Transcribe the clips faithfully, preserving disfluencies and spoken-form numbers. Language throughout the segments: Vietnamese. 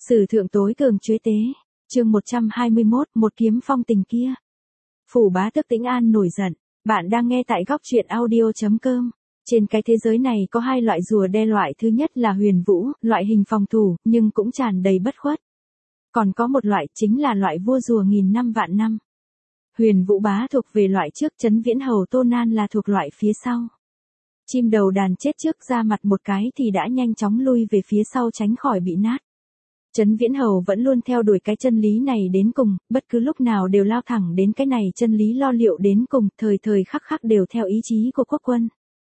Sử thượng tối cường chuế tế, chương một trăm hai mươi mốt, một kiếm phong tình kia. Phủ bá tước Tĩnh An nổi giận, bạn đang nghe tại góc truyện audio.com. Trên cái thế giới này có hai loại rùa đen, loại thứ nhất là huyền vũ, loại hình phòng thủ, nhưng cũng tràn đầy bất khuất. Còn có một loại chính là loại vua rùa nghìn năm vạn năm. Huyền vũ bá thuộc về loại trước, Trấn Viễn Hầu Tô Nan là thuộc loại phía sau. Chim đầu đàn chết trước ra mặt một cái thì đã nhanh chóng lui về phía sau tránh khỏi bị nát. Trấn Viễn Hầu vẫn luôn theo đuổi cái chân lý này đến cùng, bất cứ lúc nào đều lao thẳng đến cái này chân lý lo liệu đến cùng, thời thời khắc khắc đều theo ý chí của quốc quân.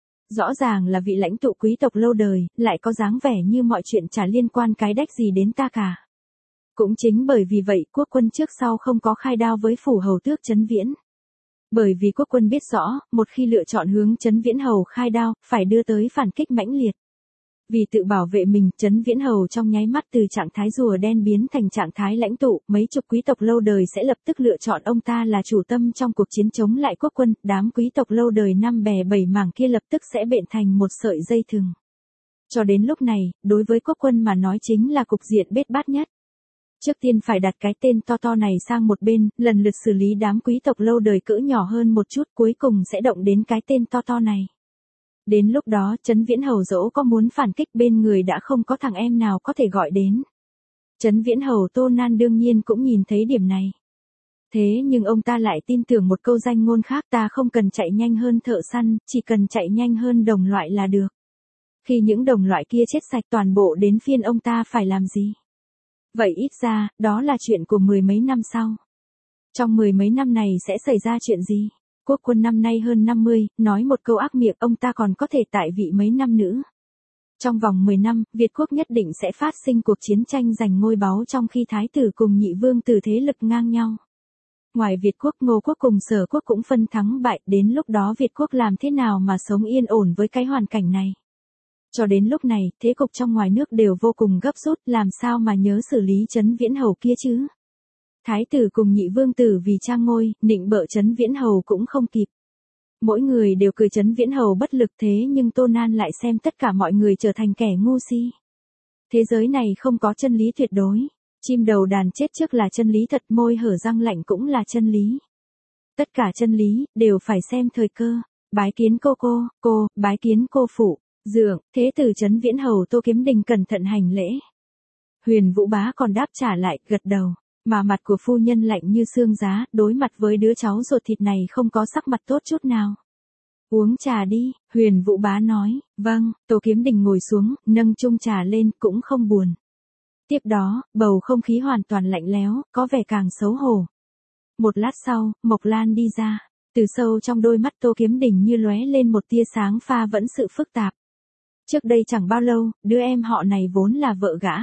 Rõ ràng là vị lãnh tụ quý tộc lâu đời, lại có dáng vẻ như mọi chuyện chả liên quan cái đách gì đến ta cả. Cũng chính bởi vì vậy quốc quân trước sau không có khai đao với phủ hầu tước Trấn Viễn. Bởi vì quốc quân biết rõ, một khi lựa chọn hướng Trấn Viễn Hầu khai đao, phải đưa tới phản kích mãnh liệt. Vì tự bảo vệ mình, Trấn Viễn Hầu trong nháy mắt từ trạng thái rùa đen biến thành trạng thái lãnh tụ, mấy chục quý tộc lâu đời sẽ lập tức lựa chọn ông ta là chủ tâm trong cuộc chiến chống lại quốc quân, đám quý tộc lâu đời năm bè bảy mảng kia lập tức sẽ bện thành một sợi dây thừng. Cho đến lúc này, đối với quốc quân mà nói chính là cục diện bết bát nhất. Trước tiên phải đặt cái tên to to này sang một bên, lần lượt xử lý đám quý tộc lâu đời cỡ nhỏ hơn một chút, cuối cùng sẽ động đến cái tên to to này. Đến lúc đó, Trấn Viễn Hầu dẫu có muốn phản kích bên người đã không có thằng em nào có thể gọi đến. Trấn Viễn Hầu Tô Nan đương nhiên cũng nhìn thấy điểm này. Thế nhưng ông ta lại tin tưởng một câu danh ngôn khác, ta không cần chạy nhanh hơn thợ săn, chỉ cần chạy nhanh hơn đồng loại là được. Khi những đồng loại kia chết sạch toàn bộ đến phiên ông ta phải làm gì? Vậy ít ra, đó là chuyện của mười mấy năm sau. Trong mười mấy năm này sẽ xảy ra chuyện gì? Quốc quân năm nay hơn năm mươi, nói một câu ác miệng ông ta còn có thể tại vị mấy năm nữa. Trong vòng mười năm, Việt quốc nhất định sẽ phát sinh cuộc chiến tranh giành ngôi báu trong khi thái tử cùng nhị vương tử thế lực ngang nhau. Ngoài Việt quốc, Ngô quốc cùng Sở quốc cũng phân thắng bại, đến lúc đó Việt quốc làm thế nào mà sống yên ổn với cái hoàn cảnh này? Cho đến lúc này, thế cục trong ngoài nước đều vô cùng gấp rút, làm sao mà nhớ xử lý Trấn Viễn Hầu kia chứ? Thái tử cùng nhị vương tử vì trang ngôi, nịnh bợ Trấn Viễn Hầu cũng không kịp. Mỗi người đều cười Trấn Viễn Hầu bất lực, thế nhưng Tô Nan lại xem tất cả mọi người trở thành kẻ ngu si. Thế giới này không có chân lý tuyệt đối. Chim đầu đàn chết trước là chân lý thật, môi hở răng lạnh cũng là chân lý. Tất cả chân lý, đều phải xem thời cơ. Bái kiến cô cô, cô, bái kiến cô phụ, dượng, thế tử Trấn Viễn Hầu Tô Kiếm Đình cẩn thận hành lễ. Huyền Vũ bá còn đáp trả lại, gật đầu. Mà mặt của phu nhân lạnh như xương giá, đối mặt với đứa cháu ruột thịt này không có sắc mặt tốt chút nào. Uống trà đi, Huyền Vũ bá nói, vâng, Tô Kiếm Đình ngồi xuống, nâng chung trà lên, cũng không buồn. Tiếp đó, bầu không khí hoàn toàn lạnh lẽo, có vẻ càng xấu hổ. Một lát sau, Mộc Lan đi ra, từ sâu trong đôi mắt Tô Kiếm Đình như lóe lên một tia sáng pha vẫn sự phức tạp. Trước đây chẳng bao lâu, đứa em họ này vốn là vợ gã.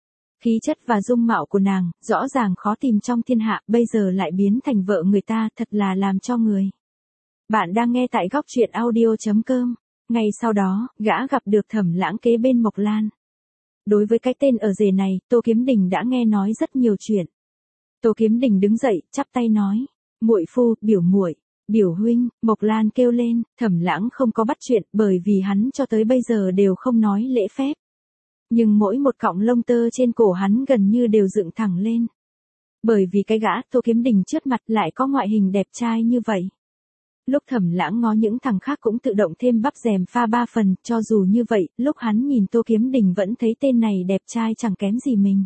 Khí chất và dung mạo của nàng, rõ ràng khó tìm trong thiên hạ, bây giờ lại biến thành vợ người ta, thật là làm cho người. Bạn đang nghe tại góc truyện audio.com. Ngay sau đó, gã gặp được Thẩm Lãng kế bên Mộc Lan. Đối với cái tên ở rể này, Tô Kiếm Đình đã nghe nói rất nhiều chuyện. Tô Kiếm Đình đứng dậy, chắp tay nói, muội phu, biểu muội, biểu huynh. Mộc Lan kêu lên, Thẩm Lãng không có bắt chuyện, bởi vì hắn cho tới bây giờ đều không nói lễ phép. Nhưng mỗi một cọng lông tơ trên cổ hắn gần như đều dựng thẳng lên. Bởi vì cái gã Tô Kiếm Đình trước mặt lại có ngoại hình đẹp trai như vậy. Lúc Thẩm Lãng ngó những thằng khác cũng tự động thêm bắp rèm pha ba phần, cho dù như vậy, lúc hắn nhìn Tô Kiếm Đình vẫn thấy tên này đẹp trai chẳng kém gì mình.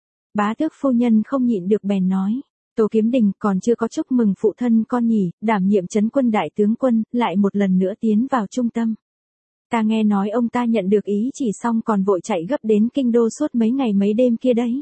Bá tước phu nhân không nhịn được bèn nói, Tô Kiếm Đình còn chưa có chúc mừng phụ thân con nhỉ, đảm nhiệm trấn quân đại tướng quân, lại một lần nữa tiến vào trung tâm. Ta nghe nói ông ta nhận được ý chỉ xong còn vội chạy gấp đến kinh đô suốt mấy ngày mấy đêm kia đấy.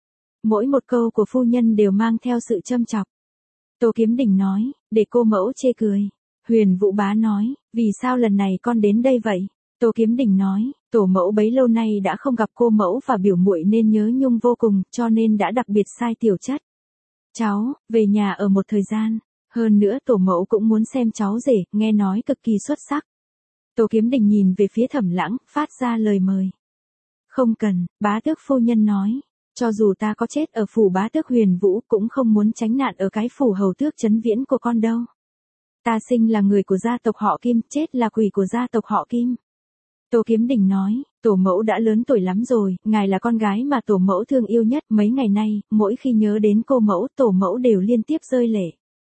Mỗi một câu của phu nhân đều mang theo sự châm chọc. Tô Kiếm Đình nói, để cô mẫu chê cười. Huyền Vũ bá nói, vì sao lần này con đến đây vậy? Tô Kiếm Đình nói, tổ mẫu bấy lâu nay đã không gặp cô mẫu và biểu muội nên nhớ nhung vô cùng, cho nên đã đặc biệt sai tiểu chất. Cháu, về nhà ở một thời gian. Hơn nữa tổ mẫu cũng muốn xem cháu rể, nghe nói cực kỳ xuất sắc. Tô Kiếm Đình nhìn về phía Thẩm Lãng, phát ra lời mời. Không cần, bá tước phu nhân nói, cho dù ta có chết ở phủ bá tước Huyền Vũ cũng không muốn tránh nạn ở cái phủ hầu tước Trấn Viễn của con đâu. Ta sinh là người của gia tộc họ Kim, chết là quỷ của gia tộc họ Kim. Tô Kiếm Đình nói, Tổ mẫu đã lớn tuổi lắm rồi, ngài là con gái mà tổ mẫu thương yêu nhất, mấy ngày nay, mỗi khi nhớ đến cô mẫu, tổ mẫu đều liên tiếp rơi lệ.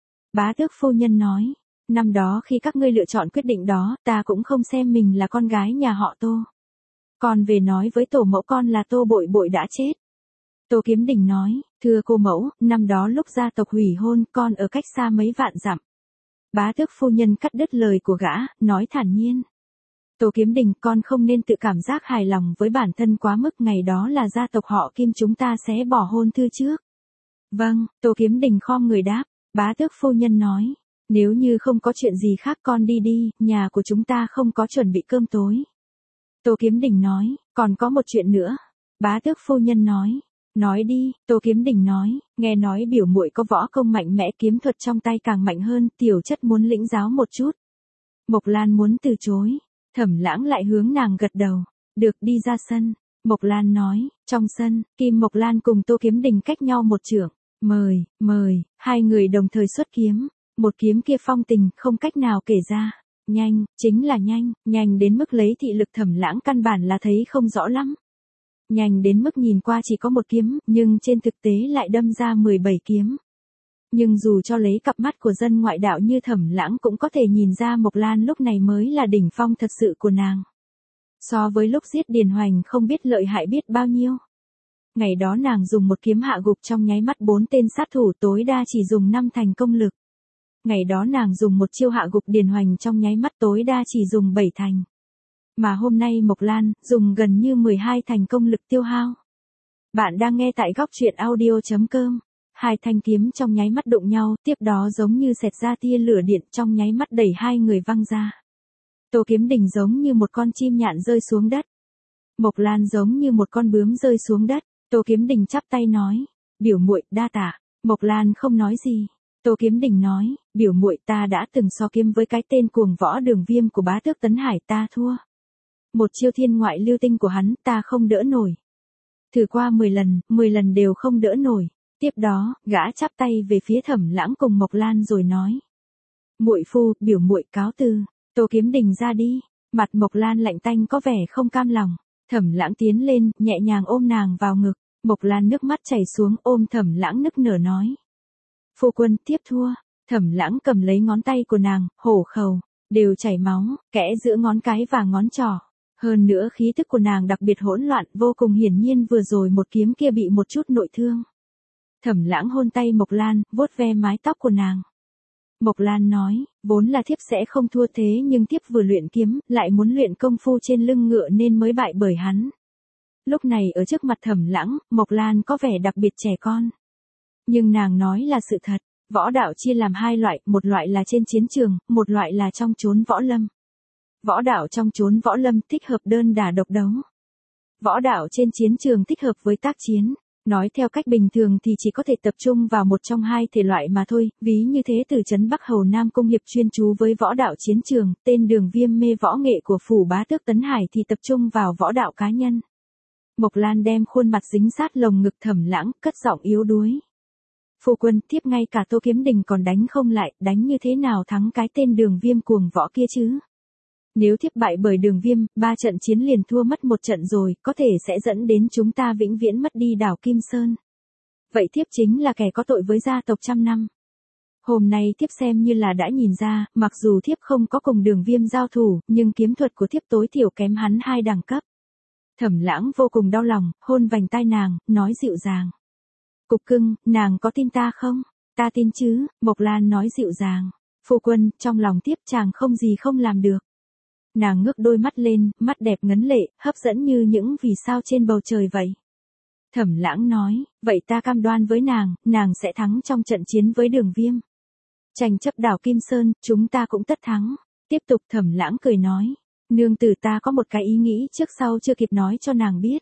Bá tước phu nhân nói, năm đó khi các ngươi lựa chọn quyết định đó, ta cũng không xem mình là con gái nhà họ Tô. Còn về nói với tổ mẫu con là Tô Bội Bội đã chết. Tô Kiếm Đình nói, thưa cô mẫu, năm đó lúc gia tộc hủy hôn, con ở cách xa mấy vạn dặm. Bá tước phu nhân cắt đứt lời của gã, nói thản nhiên. Tô Kiếm Đình, con không nên tự cảm giác hài lòng với bản thân quá mức, ngày đó là gia tộc họ Kim chúng ta sẽ bỏ hôn thư trước. Vâng, Tô Kiếm Đình khom người đáp, bá tước phu nhân nói, nếu như không có chuyện gì khác con đi đi, nhà của chúng ta không có chuẩn bị cơm tối. Tô Kiếm Đình nói, còn có một chuyện nữa. Bá tước phu nhân nói, nói đi, Tô Kiếm Đình nói, nghe nói biểu muội có võ công mạnh mẽ, kiếm thuật trong tay càng mạnh hơn, tiểu chất muốn lĩnh giáo một chút. Mộc Lan muốn từ chối, Thẩm Lãng lại hướng nàng gật đầu, được, đi ra sân. Mộc Lan nói, trong sân, Kim Mộc Lan cùng Tô Kiếm Đình cách nhau một trượng, mời, mời, hai người đồng thời xuất kiếm, một kiếm kia phong tình, không cách nào kể ra. Nhanh, chính là nhanh, nhanh đến mức lấy thị lực Thẩm Lãng căn bản là thấy không rõ lắm. Nhanh đến mức nhìn qua chỉ có một kiếm, nhưng trên thực tế lại đâm ra mười bảy kiếm. Nhưng dù cho lấy cặp mắt của dân ngoại đạo như Thẩm Lãng cũng có thể nhìn ra Mộc Lan lúc này mới là đỉnh phong thật sự của nàng. So với lúc giết Điền Hoành không biết lợi hại biết bao nhiêu. Ngày đó nàng dùng một kiếm hạ gục trong nháy mắt bốn tên sát thủ, tối đa chỉ dùng năm thành công lực. Ngày đó nàng dùng một chiêu hạ gục Điền Hoành trong nháy mắt, tối đa chỉ dùng bảy thành. Mà hôm nay Mộc Lan dùng gần như mười hai thành công lực tiêu hao. Bạn đang nghe tại góc truyện audio chấm com. Hai thanh kiếm trong nháy mắt đụng nhau, tiếp đó giống như xẹt ra tia lửa điện, trong nháy mắt đẩy hai người văng ra. Tô Kiếm Đình giống như một con chim nhạn rơi xuống đất. Mộc Lan giống như một con bướm rơi xuống đất. Tô Kiếm Đình chắp tay nói, biểu muội đa tạ. Mộc Lan không nói gì. Tô Kiếm Đình nói, biểu muội, ta đã từng so kiếm với cái tên cuồng võ Đường Viêm của bá tước Tấn Hải, ta thua. Một chiêu thiên ngoại lưu tinh của hắn, ta không đỡ nổi. Thử qua mười lần, mười lần đều không đỡ nổi. Tiếp đó, gã chắp tay về phía Thẩm Lãng cùng Mộc Lan rồi nói, muội phu, biểu muội cáo từ. Tô Kiếm Đình ra đi. Mặt Mộc Lan lạnh tanh có vẻ không cam lòng. Thẩm Lãng tiến lên, nhẹ nhàng ôm nàng vào ngực. Mộc Lan nước mắt chảy xuống, ôm Thẩm Lãng nức nở nói, phu quân, tiếp thua. Thẩm Lãng cầm lấy ngón tay của nàng, hổ khẩu, đều chảy máu, kẽ giữa ngón cái và ngón trỏ. Hơn nữa khí tức của nàng đặc biệt hỗn loạn, vô cùng hiển nhiên vừa rồi một kiếm kia bị một chút nội thương. Thẩm Lãng hôn tay Mộc Lan, vuốt ve mái tóc của nàng. Mộc Lan nói, vốn là thiếp sẽ không thua, thế nhưng thiếp vừa luyện kiếm, lại muốn luyện công phu trên lưng ngựa nên mới bại bởi hắn. Lúc này ở trước mặt Thẩm Lãng, Mộc Lan có vẻ đặc biệt trẻ con. Nhưng nàng nói là sự thật, võ đạo chia làm hai loại, một loại là trên chiến trường, một loại là trong chốn võ lâm. Võ đạo trong chốn võ lâm thích hợp đơn đả độc đấu. Võ đạo trên chiến trường thích hợp với tác chiến. Nói theo cách bình thường thì chỉ có thể tập trung vào một trong hai thể loại mà thôi, ví như thế từ trấn Bắc Hầu Nam Cung Hiệp chuyên chú với võ đạo chiến trường, tên Đường Viêm mê võ nghệ của phủ bá tước Tấn Hải thì tập trung vào võ đạo cá nhân. Mộc Lan đem khuôn mặt dính sát lồng ngực Thẩm Lãng, cất giọng yếu đuối. Phu quân, thiếp ngay cả Tô Kiếm Đình còn đánh không lại, đánh như thế nào thắng cái tên Đường Viêm cuồng võ kia chứ? Nếu thiếp bại bởi Đường Viêm, ba trận chiến liền thua mất một trận rồi, có thể sẽ dẫn đến chúng ta vĩnh viễn mất đi đảo Kim Sơn. Vậy thiếp chính là kẻ có tội với gia tộc trăm năm. Hôm nay thiếp xem như là đã nhìn ra, mặc dù thiếp không có cùng Đường Viêm giao thủ, nhưng kiếm thuật của thiếp tối thiểu kém hắn hai đẳng cấp. Thẩm Lãng vô cùng đau lòng, hôn vành tai nàng, nói dịu dàng. Cục cưng, nàng có tin ta không? Ta tin chứ, Mộc Lan nói dịu dàng. Phu quân, trong lòng thiếp chàng không gì không làm được. Nàng ngước đôi mắt lên, mắt đẹp ngấn lệ, hấp dẫn như những vì sao trên bầu trời vậy. Thẩm Lãng nói, vậy ta cam đoan với nàng, nàng sẽ thắng trong trận chiến với Đường Viêm. Tranh chấp đảo Kim Sơn, chúng ta cũng tất thắng. Tiếp tục Thẩm Lãng cười nói, nương tử ta có một cái ý nghĩ trước sau chưa kịp nói cho nàng biết.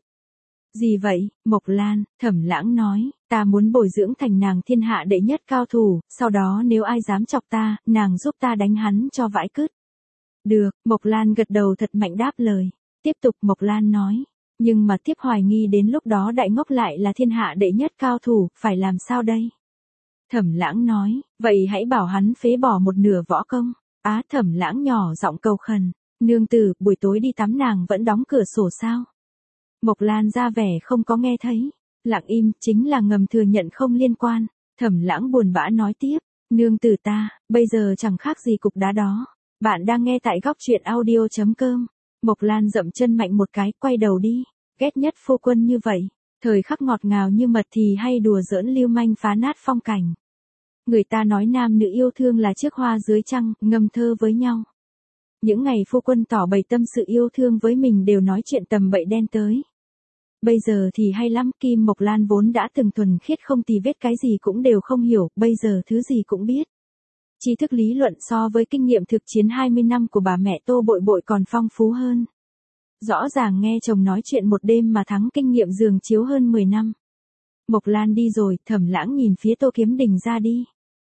Gì vậy, Mộc Lan? Thẩm Lãng nói, ta muốn bồi dưỡng thành nàng thiên hạ đệ nhất cao thủ, sau đó nếu ai dám chọc ta, nàng giúp ta đánh hắn cho vãi cứt. Được, Mộc Lan gật đầu thật mạnh đáp lời. Tiếp tục Mộc Lan nói, nhưng mà tiếp hoài nghi đến lúc đó đại ngốc lại là thiên hạ đệ nhất cao thủ, phải làm sao đây? Thẩm Lãng nói, vậy hãy bảo hắn phế bỏ một nửa võ công. Á Thẩm Lãng nhỏ giọng cầu khẩn, Nương tử, buổi tối đi tắm nàng vẫn đóng cửa sổ sao? Mộc Lan ra vẻ không có nghe thấy. Lặng im, chính là ngầm thừa nhận không liên quan. Thẩm Lãng buồn bã nói tiếp. Nương tử ta, bây giờ chẳng khác gì cục đá đó. Bạn đang nghe tại góc truyện audio.com. Mộc Lan dậm chân mạnh một cái, quay đầu đi. Ghét nhất phu quân như vậy. Thời khắc ngọt ngào như mật thì hay đùa giỡn lưu manh phá nát phong cảnh. Người ta nói nam nữ yêu thương là chiếc hoa dưới trăng, ngâm thơ với nhau. Những ngày phu quân tỏ bày tâm sự yêu thương với mình đều nói chuyện tầm bậy đen tới. Bây giờ thì hay lắm, Kim Mộc Lan vốn đã từng thuần khiết không tì vết, cái gì cũng đều không hiểu, bây giờ thứ gì cũng biết. Tri thức lý luận so với kinh nghiệm thực chiến hai mươi năm của bà mẹ Tô Bội Bội còn phong phú hơn. Rõ ràng nghe chồng nói chuyện một đêm mà thắng kinh nghiệm giường chiếu hơn mười năm. Mộc Lan đi rồi, Thẩm Lãng nhìn phía Tô Kiếm Đình ra đi.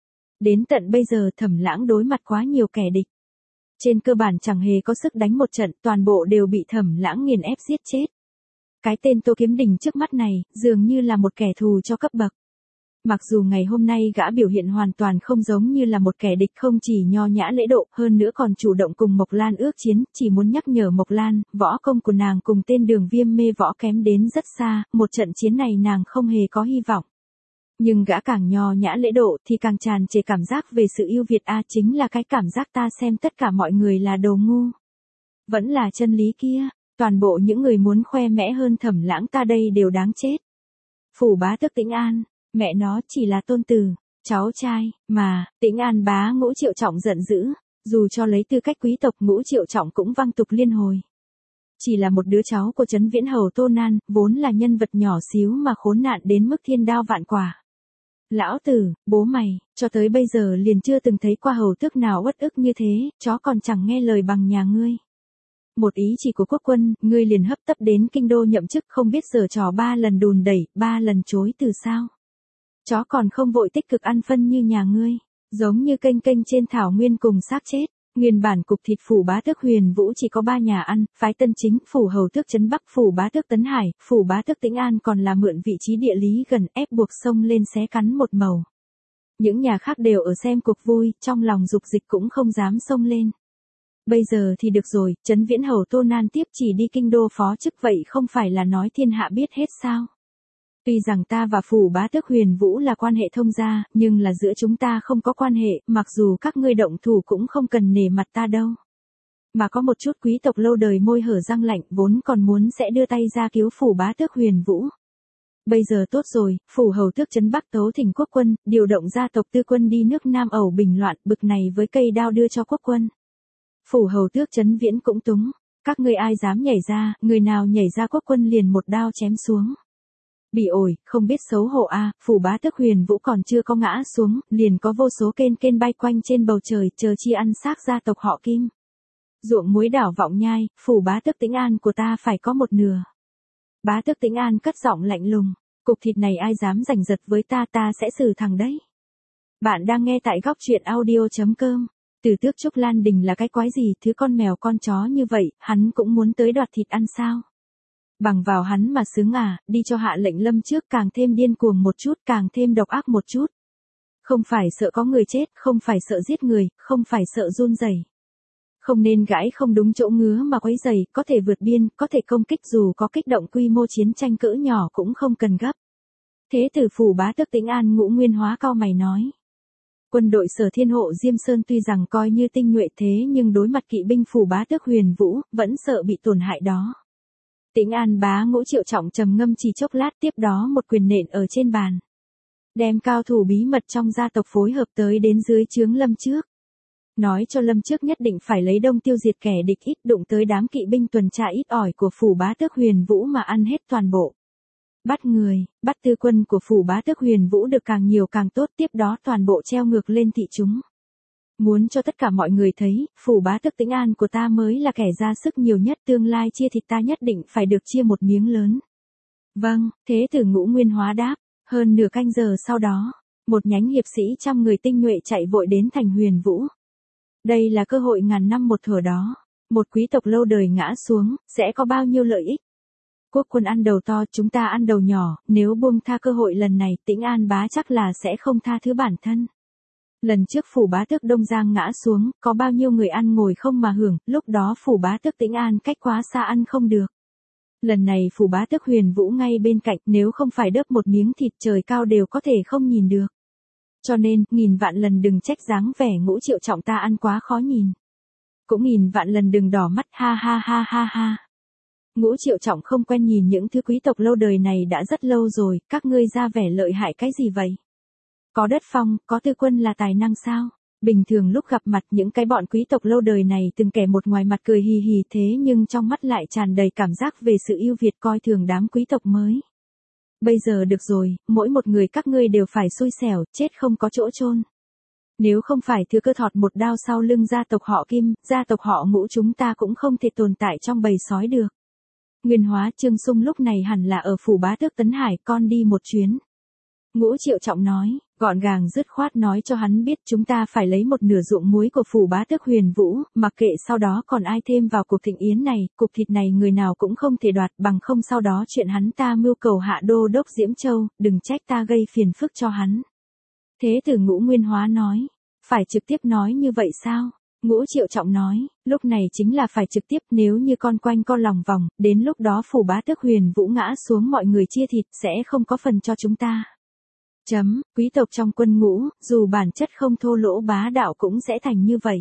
Đến tận bây giờ Thẩm Lãng đối mặt quá nhiều kẻ địch. Trên cơ bản chẳng hề có sức đánh một trận, toàn bộ đều bị Thẩm Lãng nghiền ép giết chết. Cái tên Tô Kiếm Đình trước mắt này, dường như là một kẻ thù cho cấp bậc. Mặc dù ngày hôm nay gã biểu hiện hoàn toàn không giống như là một kẻ địch, không chỉ nho nhã lễ độ, hơn nữa còn chủ động cùng Mộc Lan ước chiến, chỉ muốn nhắc nhở Mộc Lan, võ công của nàng cùng tên Đường Viêm mê võ kém đến rất xa, một trận chiến này nàng không hề có hy vọng. Nhưng gã càng nho nhã lễ độ thì càng tràn trề cảm giác về sự ưu việt, a chính là cái cảm giác ta xem tất cả mọi người là đồ ngu. Vẫn là chân lý kia, toàn bộ những người muốn khoe mẽ hơn Thẩm Lãng ta đây đều đáng chết. Phủ bá tước Tĩnh An, mẹ nó chỉ là tôn tử, cháu trai, mà, Tĩnh An bá Ngũ Triệu Trọng giận dữ, dù cho lấy tư cách quý tộc Ngũ Triệu Trọng cũng văng tục liên hồi. Chỉ là một đứa cháu của Trấn Viễn Hầu Tô Nan, vốn là nhân vật nhỏ xíu mà khốn nạn đến mức thiên đao vạn quả. Lão tử, bố mày, cho tới bây giờ liền chưa từng thấy qua hầu tước nào uất ức như thế, chó còn chẳng nghe lời bằng nhà ngươi. Một ý chỉ của quốc quân, ngươi liền hấp tấp đến kinh đô nhậm chức, không biết giở trò ba lần đùn đẩy, ba lần chối từ sao. Chó còn không vội tích cực ăn phân như nhà ngươi, giống như kênh kênh trên thảo nguyên cùng xác chết. Nguyên bản cục thịt phủ bá tước Huyền Vũ chỉ có ba nhà ăn, phái Tân Chính, phủ hầu tước Trấn Bắc, phủ bá tước Tấn Hải, phủ bá tước Tĩnh An còn là mượn vị trí địa lý gần, ép buộc xông lên xé cắn một màu. Những nhà khác đều ở xem cuộc vui, trong lòng dục dịch cũng không dám xông lên. Bây giờ thì được rồi, Trấn Viễn Hầu Tô Nan tiếp chỉ đi kinh đô phó chức, vậy không phải là nói thiên hạ biết hết sao? Tuy rằng ta và phủ bá tước Huyền Vũ là quan hệ thông gia, nhưng là giữa chúng ta không có quan hệ, mặc dù các ngươi động thủ cũng không cần nể mặt ta đâu. Mà có một chút quý tộc lâu đời môi hở răng lạnh vốn còn muốn sẽ đưa tay ra cứu phủ bá tước Huyền Vũ. Bây giờ tốt rồi, phủ hầu tước Trấn Bắc tấu thỉnh quốc quân, điều động gia tộc tư quân đi nước Nam ẩu bình loạn, bực này với cây đao đưa cho quốc quân. Phủ hầu tước Trấn Viễn cũng túng, các ngươi ai dám nhảy ra, người nào nhảy ra quốc quân liền một đao chém xuống. Bị ổi, không biết xấu hổ a, à, phủ bá tước Huyền Vũ còn chưa có ngã xuống, liền có vô số kên kên bay quanh trên bầu trời, chờ chi ăn xác gia tộc họ Kim. Ruộng muối đảo vọng nhai, phủ bá tước Tĩnh An của ta phải có một nửa. Bá tước Tĩnh An cất giọng lạnh lùng, cục thịt này ai dám giành giật với ta ta sẽ xử thằng đấy. Bạn đang nghe tại góc truyện audio.com. Từ tước Trúc Lan Đình là cái quái gì, thứ con mèo con chó như vậy, hắn cũng muốn tới đoạt thịt ăn sao? Bằng vào hắn mà sướng à, đi cho hạ lệnh lâm trước, càng thêm điên cuồng một chút, càng thêm độc ác một chút. Không phải sợ có người chết, không phải sợ giết người, không phải sợ run rẩy. Không nên gãi không đúng chỗ ngứa mà quấy rầy, có thể vượt biên, có thể công kích, dù có kích động quy mô chiến tranh cỡ nhỏ cũng không cần gấp. Thế tử phủ bá tước Tĩnh An Ngũ Nguyên Hóa cau mày nói. Quân đội Sở Thiên Hộ Diêm Sơn tuy rằng coi như tinh nhuệ thế nhưng đối mặt kỵ binh phủ bá tước Huyền Vũ, vẫn sợ bị tổn hại đó. Tĩnh An bá Ngũ Triệu Trọng trầm ngâm chỉ chốc lát, tiếp đó một quyền nện ở trên bàn. Đem cao thủ bí mật trong gia tộc phối hợp tới đến dưới trướng Lâm trước. Nói cho Lâm trước nhất định phải lấy đông tiêu diệt kẻ địch, ít đụng tới đám kỵ binh tuần tra ít ỏi của phủ bá tước Huyền Vũ mà ăn hết toàn bộ. Bắt người, bắt tư quân của phủ bá tước Huyền Vũ được càng nhiều càng tốt, tiếp đó toàn bộ treo ngược lên thị chúng. Muốn cho tất cả mọi người thấy, phủ bá tước Tĩnh An của ta mới là kẻ ra sức nhiều nhất, tương lai chia thịt ta nhất định phải được chia một miếng lớn. Vâng, thế tử Ngũ Nguyên Hóa đáp, hơn nửa canh giờ sau đó, một nhánh hiệp sĩ trăm người tinh nhuệ chạy vội đến thành Huyền Vũ. Đây là cơ hội ngàn năm một thủa đó, một quý tộc lâu đời ngã xuống, sẽ có bao nhiêu lợi ích. Quốc quân ăn đầu to, chúng ta ăn đầu nhỏ, nếu buông tha cơ hội lần này, Tĩnh An bá chắc là sẽ không tha thứ bản thân. Lần trước phủ bá tước Đông Giang ngã xuống, có bao nhiêu người ăn ngồi không mà hưởng, lúc đó phủ bá tước Tĩnh An cách quá xa ăn không được. Lần này phủ bá tước Huyền Vũ ngay bên cạnh, nếu không phải đớp một miếng thịt trời cao đều có thể không nhìn được. Cho nên, nghìn vạn lần đừng trách dáng vẻ Ngũ Triệu Trọng ta ăn quá khó nhìn. Cũng nghìn vạn lần đừng đỏ mắt ha ha ha ha ha. Ngũ Triệu Trọng không quen nhìn những thứ quý tộc lâu đời này đã rất lâu rồi, các ngươi ra vẻ lợi hại cái gì vậy? Có đất phong, có tư quân là tài năng sao? Bình thường lúc gặp mặt những cái bọn quý tộc lâu đời này từng kẻ một ngoài mặt cười hì hì thế nhưng trong mắt lại tràn đầy cảm giác về sự ưu việt coi thường đám quý tộc mới. Bây giờ được rồi, mỗi một người các ngươi đều phải xui xẻo, chết không có chỗ chôn. Nếu không phải thừa cơ thọt một đao sau lưng gia tộc họ Kim, gia tộc họ Ngũ chúng ta cũng không thể tồn tại trong bầy sói được. Nguyên Hóa Trương Sung lúc này hẳn là ở phủ bá tước Tấn Hải, con đi một chuyến. Ngũ Triệu Trọng nói, gọn gàng dứt khoát nói cho hắn biết chúng ta phải lấy một nửa ruộng muối của phủ bá tước Huyền Vũ, mặc kệ sau đó còn ai thêm vào cuộc thịnh yến này, cục thịt này người nào cũng không thể đoạt, bằng không sau đó chuyện hắn ta mưu cầu hạ đô đốc Diễm Châu, đừng trách ta gây phiền phức cho hắn. Thế tử Ngũ Nguyên Hóa nói, phải trực tiếp nói như vậy sao? Ngũ Triệu Trọng nói, lúc này chính là phải trực tiếp, nếu như con quanh co lòng vòng, đến lúc đó phủ bá tước Huyền Vũ ngã xuống mọi người chia thịt sẽ không có phần cho chúng ta. Chấm, quý tộc trong quân Ngũ, dù bản chất không thô lỗ bá đạo cũng sẽ thành như vậy.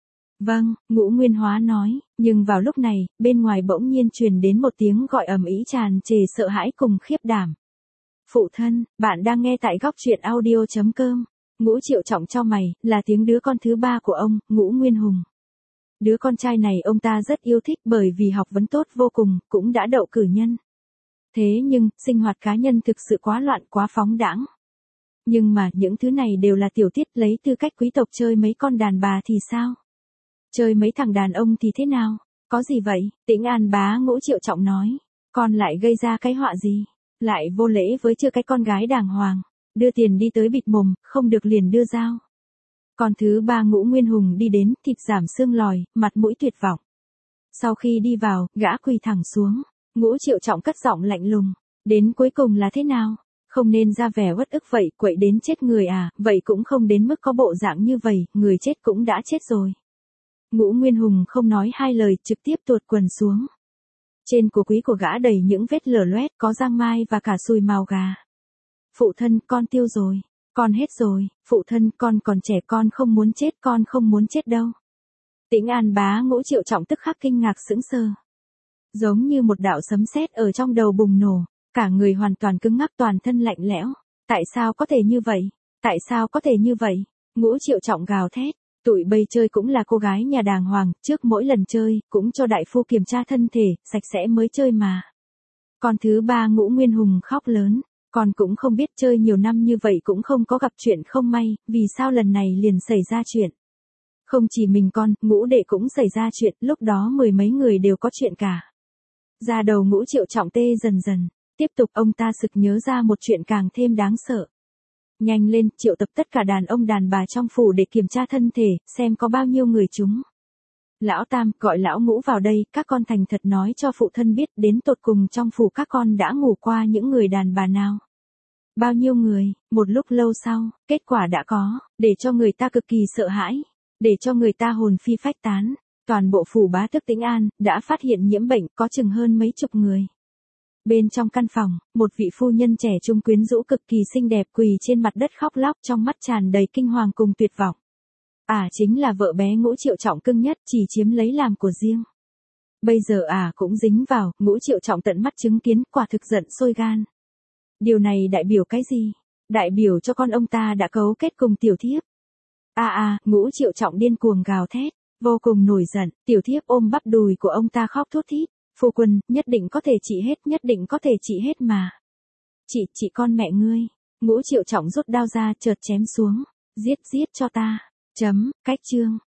Vâng, Ngũ Nguyên Hóa nói, nhưng vào lúc này, bên ngoài bỗng nhiên truyền đến một tiếng gọi ầm ĩ tràn trề sợ hãi cùng khiếp đảm. Phụ thân, bạn đang nghe tại góc truyện audio chấm com. Ngũ Triệu Trọng cho mày, là tiếng đứa con thứ ba của ông, Ngũ Nguyên Hùng. Đứa con trai này ông ta rất yêu thích bởi vì học vấn tốt vô cùng, cũng đã đậu cử nhân. Thế nhưng, sinh hoạt cá nhân thực sự quá loạn quá phóng đãng. Nhưng mà, những thứ này đều là tiểu tiết, lấy tư cách quý tộc chơi mấy con đàn bà thì sao? Chơi mấy thằng đàn ông thì thế nào? Có gì vậy? Tĩnh An bá Ngũ Triệu Trọng nói. Con lại gây ra cái họa gì? Lại vô lễ với chưa cái con gái đàng hoàng. Đưa tiền đi tới bịt mồm, không được liền đưa dao. Con thứ ba Ngũ Nguyên Hùng đi đến, thịt giảm xương lòi, mặt mũi tuyệt vọng. Sau khi đi vào, gã quỳ thẳng xuống. Ngũ Triệu Trọng cất giọng lạnh lùng. Đến cuối cùng là thế nào? Không nên ra vẻ uất ức vậy, quậy đến chết người à, vậy cũng không đến mức có bộ dạng như vậy, người chết cũng đã chết rồi. Ngũ Nguyên Hùng không nói hai lời, trực tiếp tuột quần xuống. Trên của quý của gã đầy những vết lở loét, có giang mai và cả sùi màu gà. Phụ thân, con tiêu rồi. Con hết rồi. Phụ thân, con còn trẻ, con không muốn chết, con không muốn chết đâu. Tĩnh An bá Ngũ Triệu Trọng tức khắc kinh ngạc sững sờ. Giống như một đạo sấm sét ở trong đầu bùng nổ. Cả người hoàn toàn cứng ngắc, toàn thân lạnh lẽo. Tại sao có thể như vậy? Tại sao có thể như vậy? Ngũ Triệu Trọng gào thét. Tụi bây chơi cũng là cô gái nhà đàng hoàng, trước mỗi lần chơi, cũng cho đại phu kiểm tra thân thể, sạch sẽ mới chơi mà. Con thứ ba Ngũ Nguyên Hùng khóc lớn. Con cũng không biết chơi nhiều năm như vậy cũng không có gặp chuyện không may, vì sao lần này liền xảy ra chuyện. Không chỉ mình con, Ngũ đệ cũng xảy ra chuyện, lúc đó mười mấy người đều có chuyện cả. Da đầu Ngũ Triệu Trọng tê dần dần. Tiếp tục ông ta sực nhớ ra một chuyện càng thêm đáng sợ. Nhanh lên, triệu tập tất cả đàn ông đàn bà trong phủ để kiểm tra thân thể, xem có bao nhiêu người chúng. Lão Tam, gọi lão Ngũ vào đây, các con thành thật nói cho phụ thân biết đến tột cùng trong phủ các con đã ngủ qua những người đàn bà nào. Bao nhiêu người, một lúc lâu sau, kết quả đã có, để cho người ta cực kỳ sợ hãi, để cho người ta hồn phi phách tán. Toàn bộ phủ bá tước Tĩnh An, đã phát hiện nhiễm bệnh, có chừng hơn mấy chục người. Bên trong căn phòng, một vị phu nhân trẻ trung quyến rũ cực kỳ xinh đẹp quỳ trên mặt đất khóc lóc trong mắt tràn đầy kinh hoàng cùng tuyệt vọng. À chính là vợ bé Ngũ Triệu Trọng cưng nhất, chỉ chiếm lấy làm của riêng. Bây giờ à cũng dính vào, Ngũ Triệu Trọng tận mắt chứng kiến, quả thực giận sôi gan. Điều này đại biểu cái gì? Đại biểu cho con ông ta đã cấu kết cùng tiểu thiếp. À à, Ngũ Triệu Trọng điên cuồng gào thét, vô cùng nổi giận, tiểu thiếp ôm bắp đùi của ông ta khóc thút thít. Phu quân, nhất định có thể trị hết, nhất định có thể trị hết mà. Chị, chị con mẹ ngươi. Ngũ Triệu Trọng rút đao ra chợt chém xuống. Giết, giết cho ta. Chấm, cách chương.